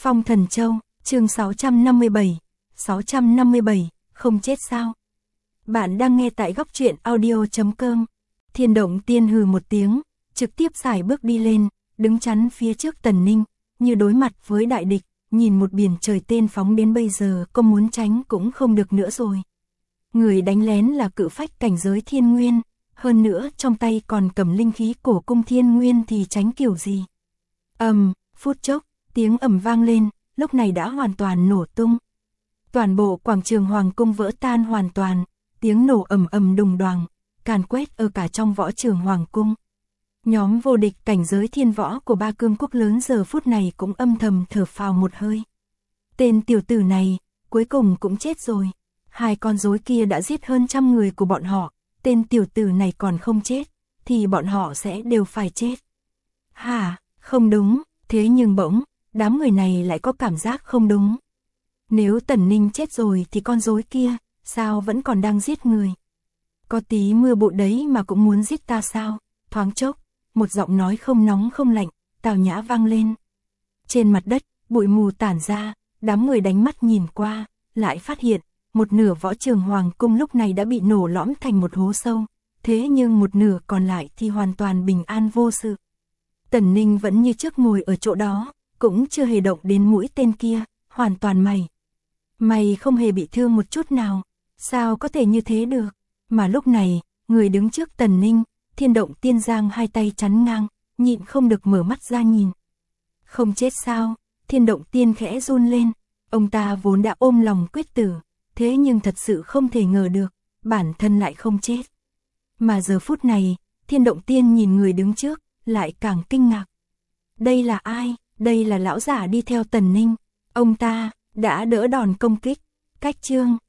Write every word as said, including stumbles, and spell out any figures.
Phong Thần Châu, chương sáu trăm năm mươi bảy, sáu trăm năm mươi bảy, không chết sao? Bạn đang nghe tại góc truyện audio chấm com. Thiên Động Tiên hừ một tiếng, trực tiếp xài bước đi lên, đứng chắn phía trước Tần Ninh, như đối mặt với đại địch, nhìn một biển trời tên phóng đến bây giờ, có muốn tránh cũng không được nữa rồi. Người đánh lén là cự phách cảnh giới thiên nguyên, hơn nữa trong tay còn cầm linh khí cổ cung thiên nguyên thì tránh kiểu gì? Ầm, um, phút chốc, tiếng ầm vang lên, lúc này đã hoàn toàn nổ tung. Toàn bộ quảng trường hoàng cung vỡ tan hoàn toàn, tiếng nổ ầm ầm đùng đoàng, càn quét ở cả trong võ trường hoàng cung. Nhóm vô địch cảnh giới thiên võ của ba cương quốc lớn giờ phút này cũng âm thầm thở phào một hơi. Tên tiểu tử này, cuối cùng cũng chết rồi. Hai con rối kia đã giết hơn trăm người của bọn họ, tên tiểu tử này còn không chết, thì bọn họ sẽ đều phải chết. Hả, không đúng, thế nhưng bỗng, đám người này lại có cảm giác không đúng. Nếu Tần Ninh chết rồi thì con rối kia, sao vẫn còn đang giết người? Có tí mưa bụi đấy mà cũng muốn giết ta sao? Thoáng chốc, một giọng nói không nóng không lạnh, tào nhã vang lên. Trên mặt đất, bụi mù tản ra, đám người đánh mắt nhìn qua, lại phát hiện, một nửa võ trường hoàng cung lúc này đã bị nổ lõm thành một hố sâu, thế nhưng một nửa còn lại thì hoàn toàn bình an vô sự. Tần Ninh vẫn như trước ngồi ở chỗ đó, cũng chưa hề động đến mũi tên kia, hoàn toàn mày. Mày không hề bị thương một chút nào, sao có thể như thế được? Mà lúc này, người đứng trước Tần Ninh, Thiên Động Tiên giang hai tay chắn ngang, nhịn không được mở mắt ra nhìn. Không chết sao? Thiên Động Tiên khẽ run lên, ông ta vốn đã ôm lòng quyết tử, thế nhưng thật sự không thể ngờ được, bản thân lại không chết. Mà giờ phút này, Thiên Động Tiên nhìn người đứng trước, lại càng kinh ngạc. Đây là ai? Đây là lão giả đi theo Tần Ninh, ông ta đã đỡ đòn công kích. Cách chương